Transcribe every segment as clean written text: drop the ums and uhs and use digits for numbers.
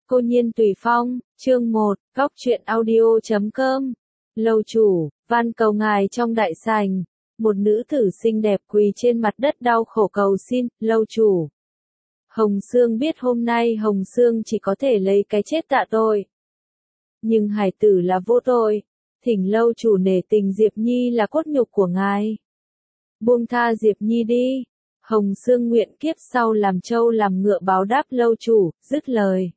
Cô Nhiên Tùy Phong, chương 1, góc truyện audio.com. Lâu chủ, van cầu ngài trong đại sảnh. Một nữ tử xinh đẹp quỳ trên mặt đất đau khổ cầu xin, lâu chủ. Hồng Sương biết hôm nay Hồng Sương chỉ có thể lấy cái chết tạ tội. Nhưng hải tử là vô tội. Thỉnh lâu chủ nể tình Diệp Nhi là cốt nhục của ngài. Buông tha Diệp Nhi đi. Hồng Sương nguyện kiếp sau làm trâu làm ngựa báo đáp lâu chủ, dứt lời.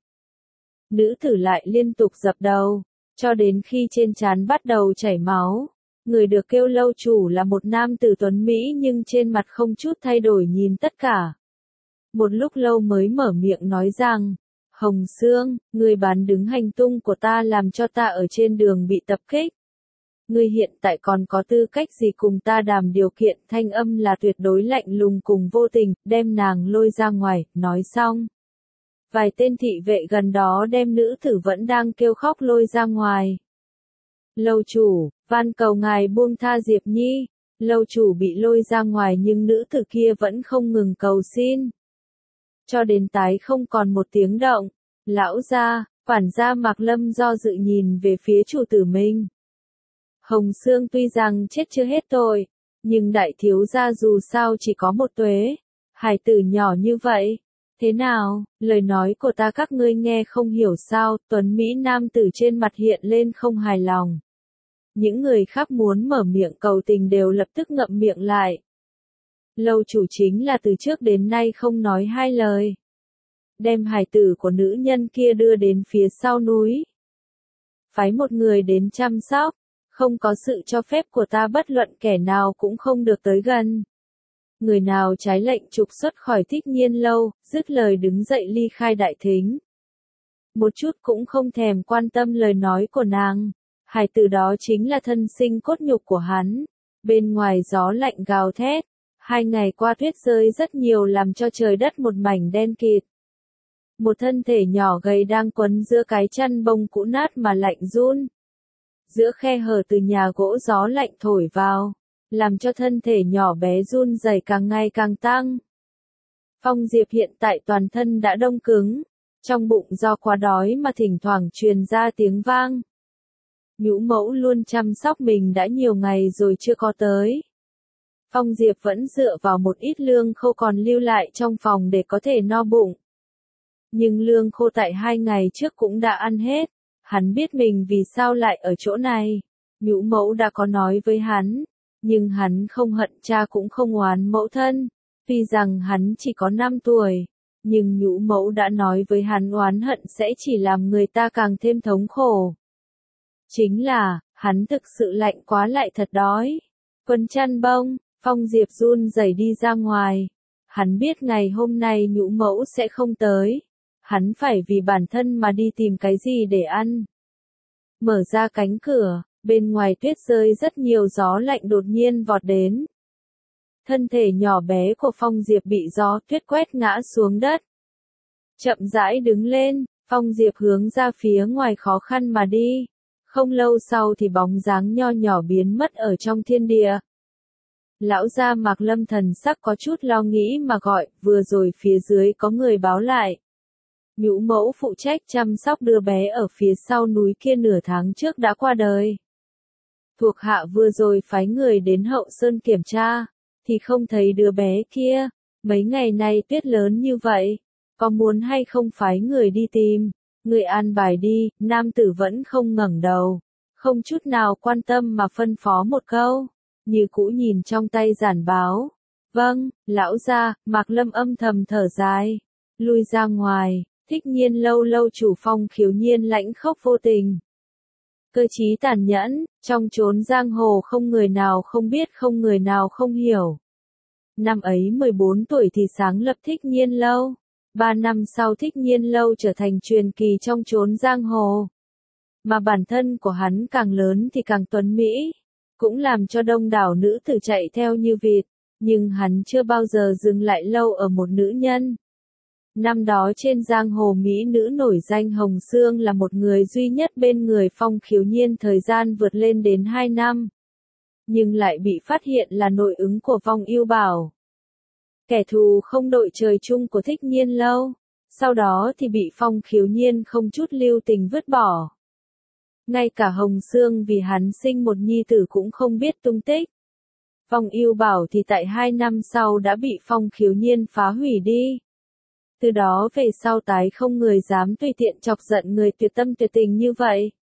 Nữ tử lại liên tục dập đầu, cho đến khi trên trán bắt đầu chảy máu. Người được kêu lâu chủ là một nam tử tuấn Mỹ nhưng trên mặt không chút thay đổi nhìn tất cả. Một lúc lâu mới mở miệng nói rằng, Hồng Sương, người bán đứng hành tung của ta làm cho ta ở trên đường bị tập kích. Ngươi hiện tại còn có tư cách gì cùng ta đàm điều kiện, thanh âm là tuyệt đối lạnh lùng cùng vô tình, đem nàng lôi ra ngoài, nói xong. Vài tên thị vệ gần đó đem nữ tử vẫn đang kêu khóc lôi ra ngoài. Lâu chủ, van cầu ngài buông tha Diệp Nhi. Lâu chủ bị lôi ra ngoài nhưng nữ tử kia vẫn không ngừng cầu xin. Cho đến tái không còn một tiếng động. Lão gia, quản gia Mạc Lâm do dự nhìn về phía chủ tử mình. Hồng Sương tuy rằng chết chưa hết tội, nhưng đại thiếu gia dù sao chỉ có một tuế. Hải tử nhỏ như vậy. Thế nào, lời nói của ta các ngươi nghe không hiểu sao, tuấn Mỹ nam tử trên mặt hiện lên không hài lòng. Những người khác muốn mở miệng cầu tình đều lập tức ngậm miệng lại. Lâu chủ chính là từ trước đến nay không nói hai lời. Đem hài tử của nữ nhân kia đưa đến phía sau núi. Phái một người đến chăm sóc, không có sự cho phép của ta bất luận kẻ nào cũng không được tới gần. Người nào trái lệnh trục xuất khỏi Thích Nhiên lâu, dứt lời đứng dậy ly khai đại thính. Một chút cũng không thèm quan tâm lời nói của nàng. Hải tử đó chính là thân sinh cốt nhục của hắn. Bên ngoài gió lạnh gào thét. 2 ngày qua tuyết rơi rất nhiều làm cho trời đất một mảnh đen kịt. Một thân thể nhỏ gầy đang quấn giữa cái chăn bông cũ nát mà lạnh run. Giữa khe hở từ nhà gỗ gió lạnh thổi vào, làm cho thân thể nhỏ bé run rẩy càng ngày càng tăng. Phong Diệp hiện tại toàn thân đã đông cứng, trong bụng do quá đói mà thỉnh thoảng truyền ra tiếng vang. Nhũ mẫu luôn chăm sóc mình đã nhiều ngày rồi chưa có tới. Phong Diệp vẫn dựa vào một ít lương khô còn lưu lại trong phòng để có thể no bụng. Nhưng lương khô tại 2 ngày trước cũng đã ăn hết. Hắn biết mình vì sao lại ở chỗ này. Nhũ mẫu đã có nói với hắn. Nhưng hắn không hận cha cũng không oán mẫu thân. Tuy rằng hắn chỉ có 5 tuổi. Nhưng nhũ mẫu đã nói với hắn oán hận sẽ chỉ làm người ta càng thêm thống khổ. Chính là, hắn thực sự lạnh quá lại thật đói. Quần chăn bông, Phong Diệp run rẩy đi ra ngoài. Hắn biết ngày hôm nay nhũ mẫu sẽ không tới. Hắn phải vì bản thân mà đi tìm cái gì để ăn. Mở ra cánh cửa, bên ngoài tuyết rơi rất nhiều gió lạnh đột nhiên vọt đến. Thân thể nhỏ bé của Phong Diệp bị gió tuyết quét ngã xuống đất. Chậm rãi đứng lên, Phong Diệp hướng ra phía ngoài khó khăn mà đi. Không lâu sau thì bóng dáng nho nhỏ biến mất ở trong thiên địa. Lão gia Mạc Lâm thần sắc có chút lo nghĩ mà gọi, vừa rồi phía dưới có người báo lại. Nhũ mẫu phụ trách chăm sóc đứa bé ở phía sau núi kia nửa tháng trước đã qua đời. Thuộc hạ vừa rồi phái người đến Hậu Sơn kiểm tra, thì không thấy đứa bé kia. Mấy ngày nay tuyết lớn như vậy, có muốn hay không phái người đi tìm? Người an bài đi. Nam tử vẫn không ngẩng đầu, không chút nào quan tâm mà phân phó một câu, như cũ nhìn trong tay giản báo. Vâng, lão gia. Mạc Lâm âm thầm thở dài, lui ra ngoài. Thích Nhiên lâu lâu chủ Phong Khiếu Nhiên lãnh khốc vô tình. Cơ trí tàn nhẫn, trong chốn giang hồ không người nào không biết không người nào không hiểu. Năm ấy 14 tuổi thì sáng lập Thích Nhiên lâu. 3 năm sau Thích Nhiên lâu trở thành truyền kỳ trong chốn giang hồ. Mà bản thân của hắn càng lớn thì càng tuấn mỹ. Cũng làm cho đông đảo nữ tử chạy theo như vịt. Nhưng hắn chưa bao giờ dừng lại lâu ở một nữ nhân. Năm đó trên giang hồ mỹ nữ nổi danh Hồng Sương là một người duy nhất bên người Phong Khiếu Nhiên thời gian vượt lên đến 2 năm. Nhưng lại bị phát hiện là nội ứng của Phong Yêu Bảo. Kẻ thù không đội trời chung của Thích Nhiên lâu. sau đó thì bị Phong Khiếu Nhiên không chút lưu tình vứt bỏ. Ngay cả Hồng Sương vì hắn sinh một nhi tử cũng không biết tung tích. Vong Yêu Bảo thì tại 2 năm sau đã bị Phong Khiếu Nhiên phá hủy đi. Từ đó về sau tái không người dám tùy tiện chọc giận người tuyệt tâm tuyệt tình như vậy.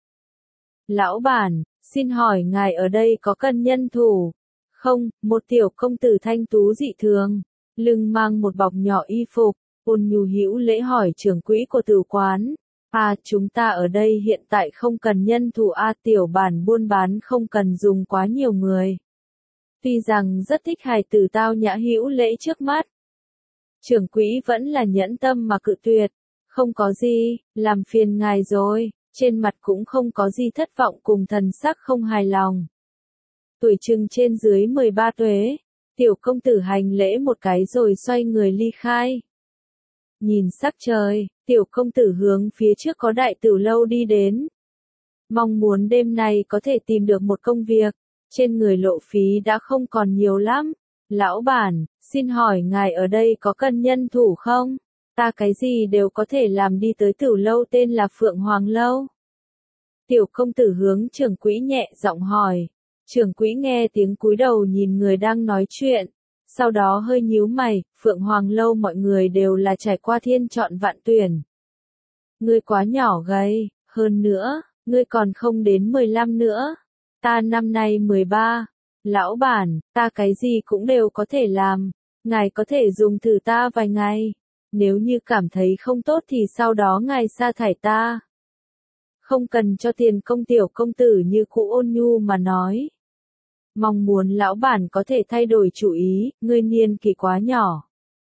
Lão bản, xin hỏi ngài ở đây có cần nhân thủ? Không, một tiểu công tử thanh tú dị thường, lưng mang một bọc nhỏ y phục, ôn nhu hữu lễ hỏi trưởng quỹ của tử quán. Chúng ta ở đây hiện tại không cần nhân thủ tiểu bản buôn bán không cần dùng quá nhiều người. Tuy rằng rất thích hài tử tao nhã hữu lễ trước mắt. Trưởng quỹ vẫn là nhẫn tâm mà cự tuyệt. Không có gì, làm phiền ngài rồi, trên mặt cũng không có gì thất vọng cùng thần sắc không hài lòng. Tuổi chừng trên dưới 13 tuế, tiểu công tử hành lễ một cái rồi xoay người ly khai. Nhìn sắc trời, tiểu công tử hướng phía trước có đại tử lâu đi đến. Mong muốn đêm nay có thể tìm được một công việc, trên người lộ phí đã không còn nhiều lắm. Lão bản, xin hỏi ngài ở đây có cần nhân thủ không? Ta cái gì đều có thể làm, đi tới tử lâu tên là Phượng Hoàng Lâu. Tiểu công tử hướng trưởng quỹ nhẹ giọng hỏi. Trưởng quỹ nghe tiếng cúi đầu nhìn người đang nói chuyện. Sau đó hơi nhíu mày, Phượng Hoàng Lâu mọi người đều là trải qua thiên chọn vạn tuyển. Ngươi quá nhỏ gầy, hơn nữa, ngươi còn không đến 15 nữa. Ta năm nay 13. Lão bản, ta cái gì cũng đều có thể làm. Ngài có thể dùng thử ta vài ngày. Nếu như cảm thấy không tốt thì sau đó ngài sa thải ta. Không cần cho tiền công, tiểu công tử như cũ ôn nhu mà nói. Mong muốn lão bản có thể thay đổi chủ ý, ngươi niên kỷ quá nhỏ.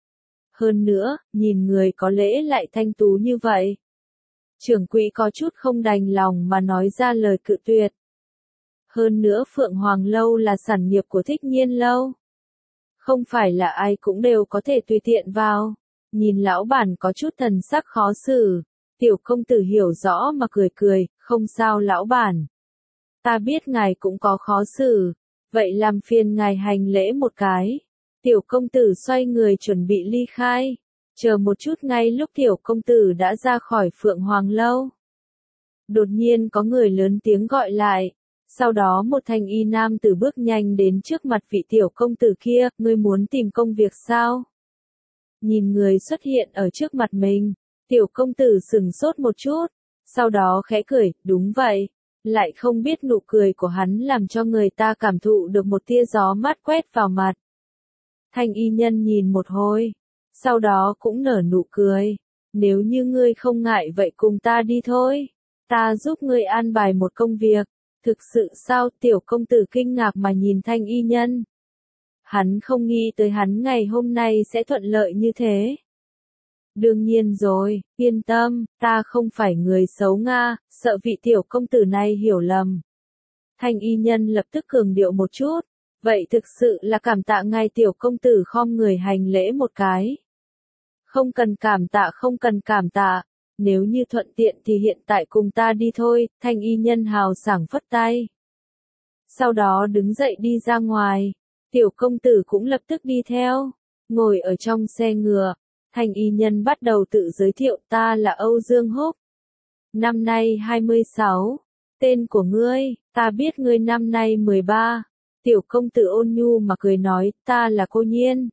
Hơn nữa, nhìn người có lễ lại thanh tú như vậy. Trưởng quỹ có chút không đành lòng mà nói ra lời cự tuyệt. Hơn nữa Phượng Hoàng Lâu là sản nghiệp của Thích Nhiên Lâu. Không phải là ai cũng đều có thể tùy tiện vào. Nhìn lão bản có chút thần sắc khó xử. Tiểu công tử hiểu rõ mà cười cười, không sao lão bản. Ta biết ngài cũng có khó xử. Vậy làm phiền ngài hành lễ một cái. Tiểu công tử xoay người chuẩn bị ly khai. Chờ một chút, ngay lúc tiểu công tử đã ra khỏi Phượng Hoàng Lâu. Đột nhiên có người lớn tiếng gọi lại. Sau đó một thanh y nam tử bước nhanh đến trước mặt vị tiểu công tử kia, ngươi muốn tìm công việc sao? Nhìn người xuất hiện ở trước mặt mình, tiểu công tử sừng sốt một chút, sau đó khẽ cười, đúng vậy. Lại không biết nụ cười của hắn làm cho người ta cảm thụ được một tia gió mát quét vào mặt. Thanh y nhân nhìn một hồi, sau đó cũng nở nụ cười. Nếu như ngươi không ngại vậy cùng ta đi thôi. Ta giúp ngươi an bài một công việc. Thực sự sao? Tiểu công tử kinh ngạc mà nhìn thanh y nhân. Hắn không nghĩ tới hắn ngày hôm nay sẽ thuận lợi như thế. Đương nhiên rồi, yên tâm, ta không phải người xấu Nga, sợ vị tiểu công tử này hiểu lầm. Thanh y nhân lập tức cường điệu một chút. Vậy thực sự là cảm tạ ngài, tiểu công tử khom người hành lễ một cái. Không cần cảm tạ, không cần cảm tạ. Nếu như thuận tiện thì hiện tại cùng ta đi thôi, thanh y nhân hào sảng phất tay. Sau đó đứng dậy đi ra ngoài, tiểu công tử cũng lập tức đi theo, ngồi ở trong xe ngựa, thanh y nhân bắt đầu tự giới thiệu, ta là Âu Dương Húc. Năm nay 26, tên của ngươi, ta biết ngươi năm nay 13, tiểu công tử ôn nhu mà cười nói, ta là Cô Nhiên.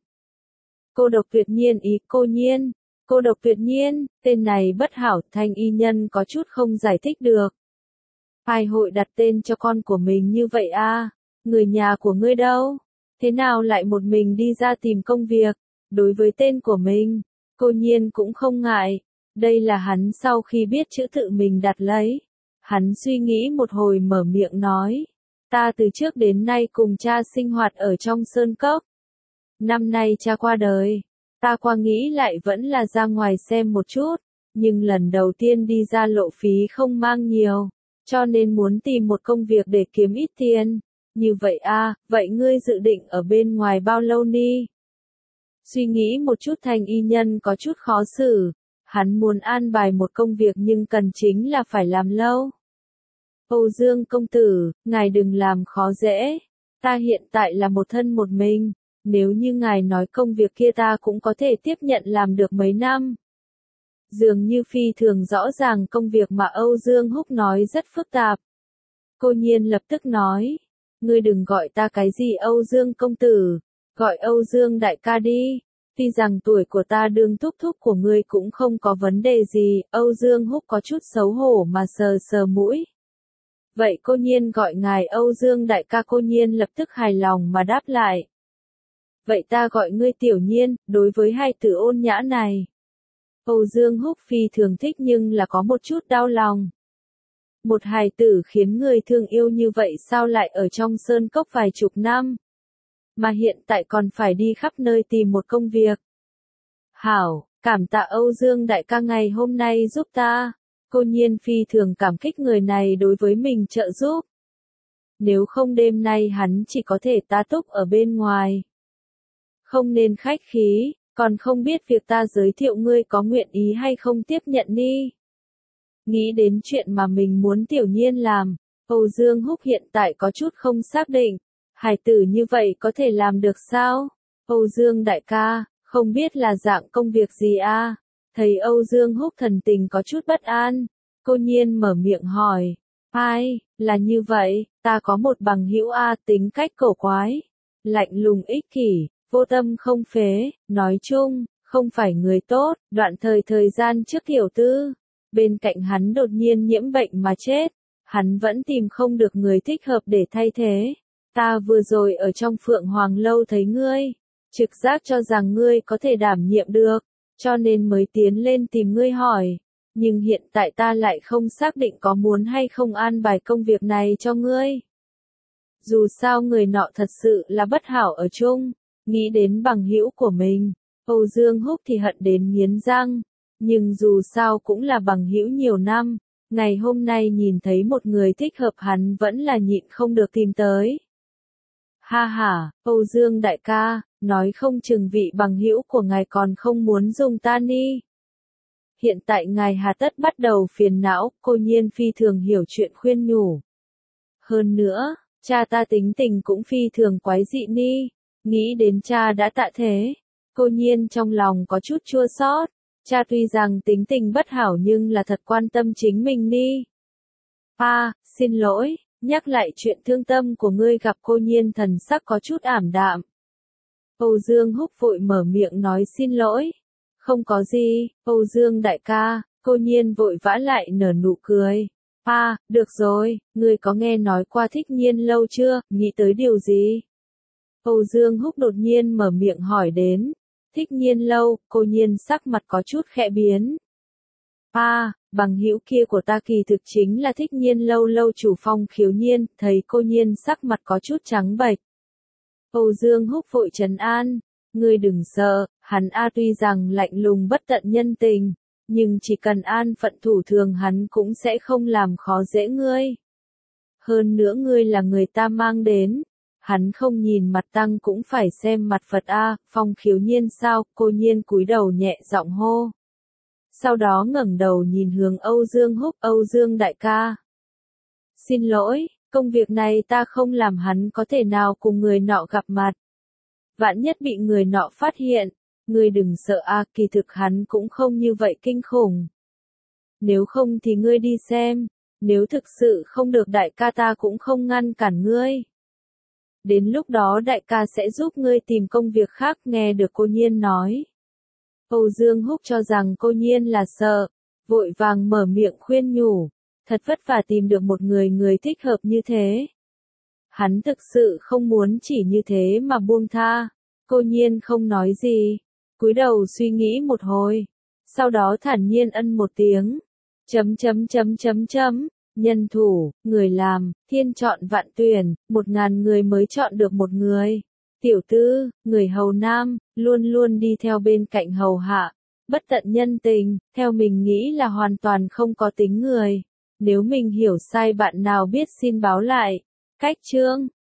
Cô độc tuyệt nhiên, ý Cô Nhiên. Cô độc tuyệt nhiên, tên này bất hảo, thanh y nhân có chút không giải thích được. Ai hội đặt tên cho con của mình như vậy a? Người nhà của ngươi đâu? Thế nào lại một mình đi ra tìm công việc? Đối với tên của mình, Cô Nhiên cũng không ngại. Đây là hắn sau khi biết chữ tự mình đặt lấy. Hắn suy nghĩ một hồi mở miệng nói. Ta từ trước đến nay cùng cha sinh hoạt ở trong sơn cốc. Năm nay cha qua đời. Ta qua nghĩ lại vẫn là ra ngoài xem một chút, nhưng lần đầu tiên đi ra lộ phí không mang nhiều, cho nên muốn tìm một công việc để kiếm ít tiền. Như vậy a, vậy ngươi dự định ở bên ngoài bao lâu ni? Suy nghĩ một chút, thanh y nhân có chút khó xử, hắn muốn an bài một công việc nhưng cần chính là phải làm lâu. Âu Dương công tử, ngài đừng làm khó dễ, ta hiện tại là một thân một mình. Nếu như ngài nói công việc kia ta cũng có thể tiếp nhận làm được mấy năm. Dường như phi thường rõ ràng công việc mà Âu Dương Húc nói rất phức tạp. Cô Nhiên lập tức nói, ngươi đừng gọi ta cái gì Âu Dương công tử, gọi Âu Dương đại ca đi. Tuy rằng tuổi của ta đương thúc thúc của ngươi cũng không có vấn đề gì, Âu Dương Húc có chút xấu hổ mà sờ sờ mũi. Vậy cô Nhiên gọi ngài Âu Dương đại ca, cô Nhiên lập tức hài lòng mà đáp lại. Vậy ta gọi ngươi Tiểu Nhiên, đối với hai từ ôn nhã này. Âu Dương Húc phi thường thích nhưng là có một chút đau lòng. Một hài tử khiến người thương yêu như vậy sao lại ở trong sơn cốc vài chục năm, mà hiện tại còn phải đi khắp nơi tìm một công việc. Hảo, cảm tạ Âu Dương đại ca ngày hôm nay giúp ta. Cô Nhiên phi thường cảm kích người này đối với mình trợ giúp. Nếu không đêm nay hắn chỉ có thể tá túc ở bên ngoài. Không nên khách khí, còn không biết việc ta giới thiệu ngươi có nguyện ý hay không tiếp nhận đi. Nghĩ đến chuyện mà mình muốn Tiểu Nhiên làm, Âu Dương Húc hiện tại có chút không xác định. Hài tử như vậy có thể làm được sao? Âu Dương đại ca, không biết là dạng công việc gì a? Thấy Âu Dương Húc thần tình có chút bất an, cô Nhiên mở miệng hỏi. Ai, là như vậy, ta có một bằng hữu a, tính cách cổ quái, lạnh lùng ích kỷ, vô tâm không phế, nói chung, không phải người tốt, đoạn thời gian trước tiểu tư. Bên cạnh hắn đột nhiên nhiễm bệnh mà chết, hắn vẫn tìm không được người thích hợp để thay thế. Ta vừa rồi ở trong Phượng Hoàng Lâu thấy ngươi, trực giác cho rằng ngươi có thể đảm nhiệm được, cho nên mới tiến lên tìm ngươi hỏi. Nhưng hiện tại ta lại không xác định có muốn hay không an bài công việc này cho ngươi. Dù sao người nọ thật sự là bất hảo ở chung, nghĩ đến bằng hữu của mình, Âu Dương Húc thì hận đến nghiến răng. Nhưng dù sao cũng là bằng hữu nhiều năm, ngày hôm nay nhìn thấy một người thích hợp hắn vẫn là nhịn không được tìm tới. Ha ha, Âu Dương đại ca, nói không chừng vị bằng hữu của ngài còn không muốn dùng ta ni. Hiện tại ngài hà tất bắt đầu phiền não, cô Nhiên phi thường hiểu chuyện khuyên nhủ. Hơn nữa, cha ta tính tình cũng phi thường quái dị ni, nghĩ đến cha đã tạ thế. Cô Nhiên trong lòng có chút chua xót. Cha tuy rằng tính tình bất hảo nhưng là thật quan tâm chính mình ni. Xin lỗi, nhắc lại chuyện thương tâm của ngươi, gặp cô Nhiên thần sắc có chút ảm đạm. Âu Dương Húc vội mở miệng nói xin lỗi. Không có gì, Âu Dương đại ca, cô Nhiên vội vã lại nở nụ cười. Được rồi, ngươi có nghe nói qua Thích Nhiên lâu chưa, nghĩ tới điều gì? Âu Dương Húc đột nhiên mở miệng hỏi đến. Thích Nhiên lâu, cô Nhiên sắc mặt có chút khẽ biến. Bằng hữu kia của ta kỳ thực chính là Thích Nhiên lâu lâu chủ Phong Khiếu Nhiên, thấy cô Nhiên sắc mặt có chút trắng bệch. Âu Dương Húc vội trấn an, ngươi đừng sợ, hắn tuy rằng lạnh lùng bất tận nhân tình, nhưng chỉ cần an phận thủ thường hắn cũng sẽ không làm khó dễ ngươi. Hơn nữa ngươi là người ta mang đến. Hắn không nhìn mặt tăng cũng phải xem mặt Phật a. Phong Khiếu Nhiên sao? Cô Nhiên cúi đầu nhẹ giọng hô. Sau đó ngẩng đầu nhìn hướng Âu Dương Húc, Âu Dương đại ca. Xin lỗi, công việc này ta không làm, hắn có thể nào cùng người nọ gặp mặt. Vạn nhất bị người nọ phát hiện, ngươi đừng sợ a, kỳ thực hắn cũng không như vậy kinh khủng. Nếu không thì ngươi đi xem, nếu thực sự không được đại ca ta cũng không ngăn cản ngươi. Đến lúc đó đại ca sẽ giúp ngươi tìm công việc khác, nghe được cô Nhiên nói. Âu Dương Húc cho rằng cô Nhiên là sợ, vội vàng mở miệng khuyên nhủ, thật vất vả tìm được một người thích hợp như thế. Hắn thực sự không muốn chỉ như thế mà buông tha. Cô Nhiên không nói gì, cúi đầu suy nghĩ một hồi, sau đó thản nhiên ân một tiếng. Nhân thủ, người làm, thiên chọn vạn tuyển, 1000 người mới chọn được một người. Tiểu tư, người hầu nam, luôn luôn đi theo bên cạnh hầu hạ, bất tận nhân tình, theo mình nghĩ là hoàn toàn không có tính người. Nếu mình hiểu sai bạn nào biết xin báo lại. Cách chương